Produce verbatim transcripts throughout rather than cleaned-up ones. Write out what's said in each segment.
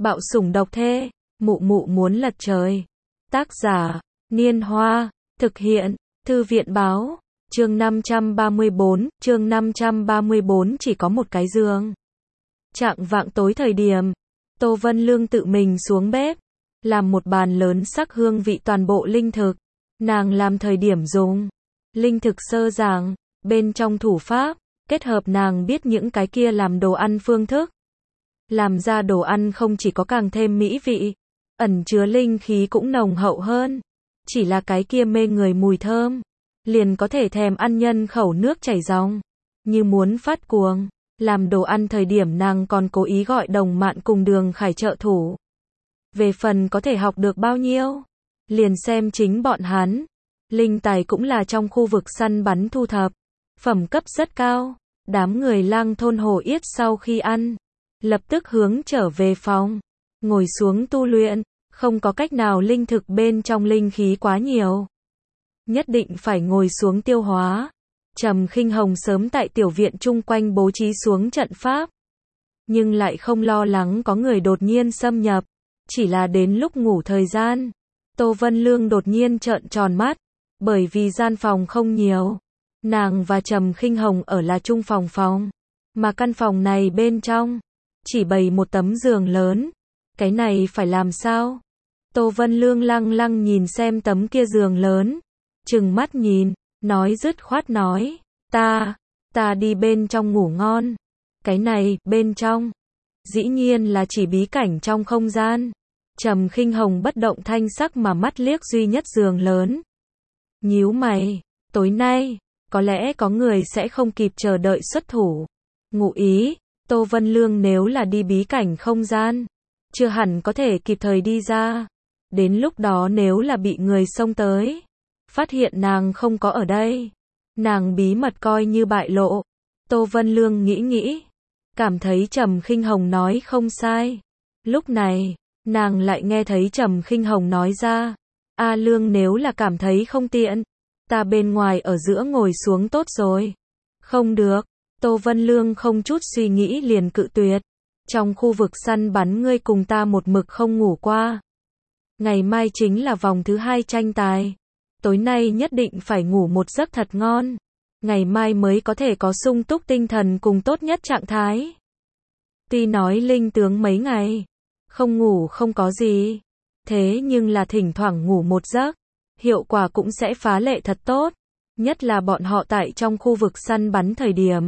Bạo sủng độc thê, mụ mụ muốn lật trời. Tác giả, Niên Hoa, thực hiện, Thư viện báo, chương năm trăm ba mươi bốn, chương năm trăm ba mươi bốn chỉ có một cái giường. Chạng vạng tối thời điểm, Tô Vân Lương tự mình xuống bếp, làm một bàn lớn sắc hương vị toàn bộ linh thực. Nàng làm thời điểm dùng linh thực sơ giản, bên trong thủ pháp, kết hợp nàng biết những cái kia làm đồ ăn phương thức. Làm ra đồ ăn không chỉ có càng thêm mỹ vị, ẩn chứa linh khí cũng nồng hậu hơn. Chỉ là cái kia mê người mùi thơm, liền có thể thèm ăn nhân khẩu nước chảy ròng, như muốn phát cuồng. Làm đồ ăn thời điểm nàng còn cố ý gọi Đồng Mạn cùng Đường Khải trợ thủ. Về phần có thể học được bao nhiêu, liền xem chính bọn hắn. Linh tài cũng là trong khu vực săn bắn thu thập, phẩm cấp rất cao. Đám người Lang thôn Hồ Yết sau khi ăn, lập tức hướng trở về phòng, ngồi xuống tu luyện. Không có cách nào, linh thực bên trong linh khí quá nhiều, nhất định phải ngồi xuống tiêu hóa. Trầm Khinh Hồng sớm tại tiểu viện chung quanh bố trí xuống trận pháp, nhưng lại không lo lắng có người đột nhiên xâm nhập. Chỉ là đến lúc ngủ thời gian, Tô Vân Lương đột nhiên trợn tròn mắt, bởi vì gian phòng không nhiều. Nàng và Trầm Khinh Hồng ở là chung phòng phòng, mà căn phòng này bên trong chỉ bày một tấm giường lớn. Cái này phải làm sao? Tô Vân Lương lăng lăng nhìn xem tấm kia giường lớn, trừng mắt nhìn, nói dứt khoát nói, ta, ta đi bên trong ngủ ngon. Cái này, bên trong, dĩ nhiên là chỉ bí cảnh trong không gian. Trầm Khinh Hồng bất động thanh sắc mà mắt liếc duy nhất giường lớn. Nhíu mày, tối nay, có lẽ có người sẽ không kịp chờ đợi xuất thủ. Ngụ ý, Tô Vân Lương nếu là đi bí cảnh không gian, chưa hẳn có thể kịp thời đi ra. Đến lúc đó nếu là bị người xông tới, phát hiện nàng không có ở đây, nàng bí mật coi như bại lộ. Tô Vân Lương nghĩ nghĩ, cảm thấy Trầm Khinh Hồng nói không sai. Lúc này, nàng lại nghe thấy Trầm Khinh Hồng nói ra, A Lương nếu là cảm thấy không tiện, ta bên ngoài ở giữa ngồi xuống tốt rồi. Không được, Tô Vân Lương không chút suy nghĩ liền cự tuyệt. Trong khu vực săn bắn ngươi cùng ta một mực không ngủ qua. Ngày mai chính là vòng thứ hai tranh tài. Tối nay nhất định phải ngủ một giấc thật ngon. Ngày mai mới có thể có sung túc tinh thần cùng tốt nhất trạng thái. Tuy nói linh tướng mấy ngày không ngủ không có gì, thế nhưng là thỉnh thoảng ngủ một giấc, hiệu quả cũng sẽ phá lệ thật tốt. Nhất là bọn họ tại trong khu vực săn bắn thời điểm,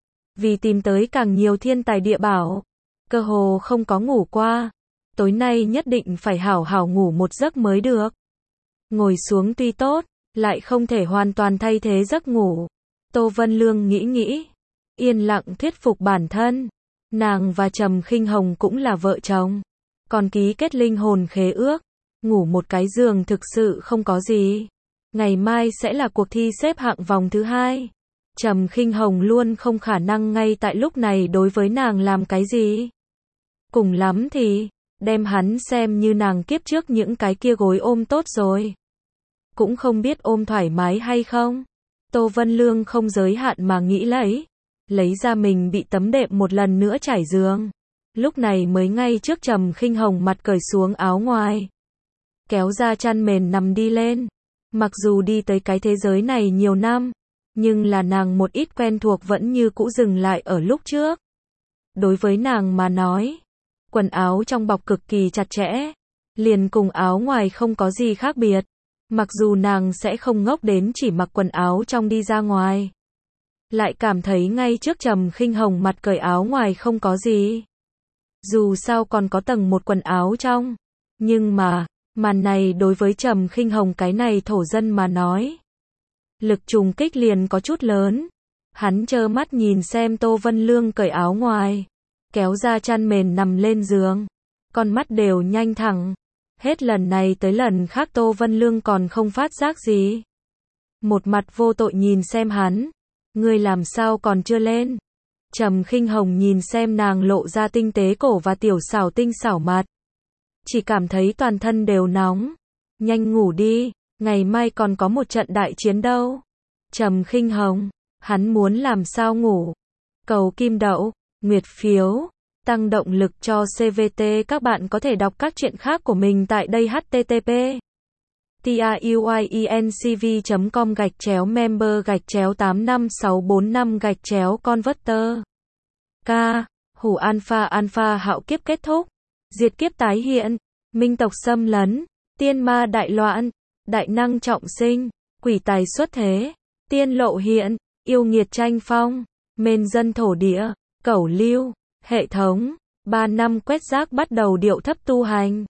vì tìm tới càng nhiều thiên tài địa bảo, cơ hồ không có ngủ qua. Tối nay nhất định phải hảo hảo ngủ một giấc mới được. Ngồi xuống tuy tốt, lại không thể hoàn toàn thay thế giấc ngủ. Tô Vân Lương nghĩ nghĩ, yên lặng thuyết phục bản thân. Nàng và Trầm Khinh Hồng cũng là vợ chồng, còn ký kết linh hồn khế ước. Ngủ một cái giường thực sự không có gì. Ngày mai sẽ là cuộc thi xếp hạng vòng thứ hai. Trầm Khinh Hồng luôn không khả năng ngay tại lúc này đối với nàng làm cái gì. Cùng lắm thì đem hắn xem như nàng kiếp trước những cái kia gối ôm tốt rồi. Cũng không biết ôm thoải mái hay không. Tô Vân Lương không giới hạn mà nghĩ lấy. Lấy ra mình bị tấm đệm một lần nữa trải giường. Lúc này mới ngay trước Trầm Khinh Hồng mặt cởi xuống áo ngoài, kéo ra chăn mền nằm đi lên. Mặc dù đi tới cái thế giới này nhiều năm, nhưng là nàng một ít quen thuộc vẫn như cũ dừng lại ở lúc trước. Đối với nàng mà nói, quần áo trong bọc cực kỳ chặt chẽ, liền cùng áo ngoài không có gì khác biệt. Mặc dù nàng sẽ không ngốc đến chỉ mặc quần áo trong đi ra ngoài, lại cảm thấy ngay trước Trầm Khinh Hồng mặt cởi áo ngoài không có gì. Dù sao còn có tầng một quần áo trong. Nhưng mà, màn này đối với Trầm Khinh Hồng cái này thổ dân mà nói, lực trùng kích liền có chút lớn. Hắn trơ mắt nhìn xem Tô Vân Lương cởi áo ngoài, kéo ra chăn mền nằm lên giường, con mắt đều nhanh thẳng. Hết lần này tới lần khác Tô Vân Lương còn không phát giác gì. Một mặt vô tội nhìn xem hắn, ngươi làm sao còn chưa lên? Trầm Khinh Hồng nhìn xem nàng lộ ra tinh tế cổ và tiểu xảo tinh xảo mặt, chỉ cảm thấy toàn thân đều nóng. Nhanh ngủ đi, ngày mai còn có một trận đại chiến đâu. Trầm Khinh Hồng, hắn muốn làm sao ngủ? Cầu kim đậu, nguyệt phiếu, tăng động lực cho xê vê tê. Các bạn có thể đọc các chuyện khác của mình tại đây h t t p truyencv chấm com gạch chéo member gạch chéo tám năm sáu bốn năm gạch chéo converter. K. Hủ alpha alpha hạo kiếp kết thúc. Diệt kiếp tái hiện. Minh tộc xâm lấn. Tiên ma đại loạn. Đại năng trọng sinh. Quỷ tài xuất thế. Tiên lộ hiện. Yêu nghiệt tranh phong. Mên dân thổ địa. Cẩu lưu. Hệ thống. Ba năm quét rác bắt đầu điệu thấp tu hành.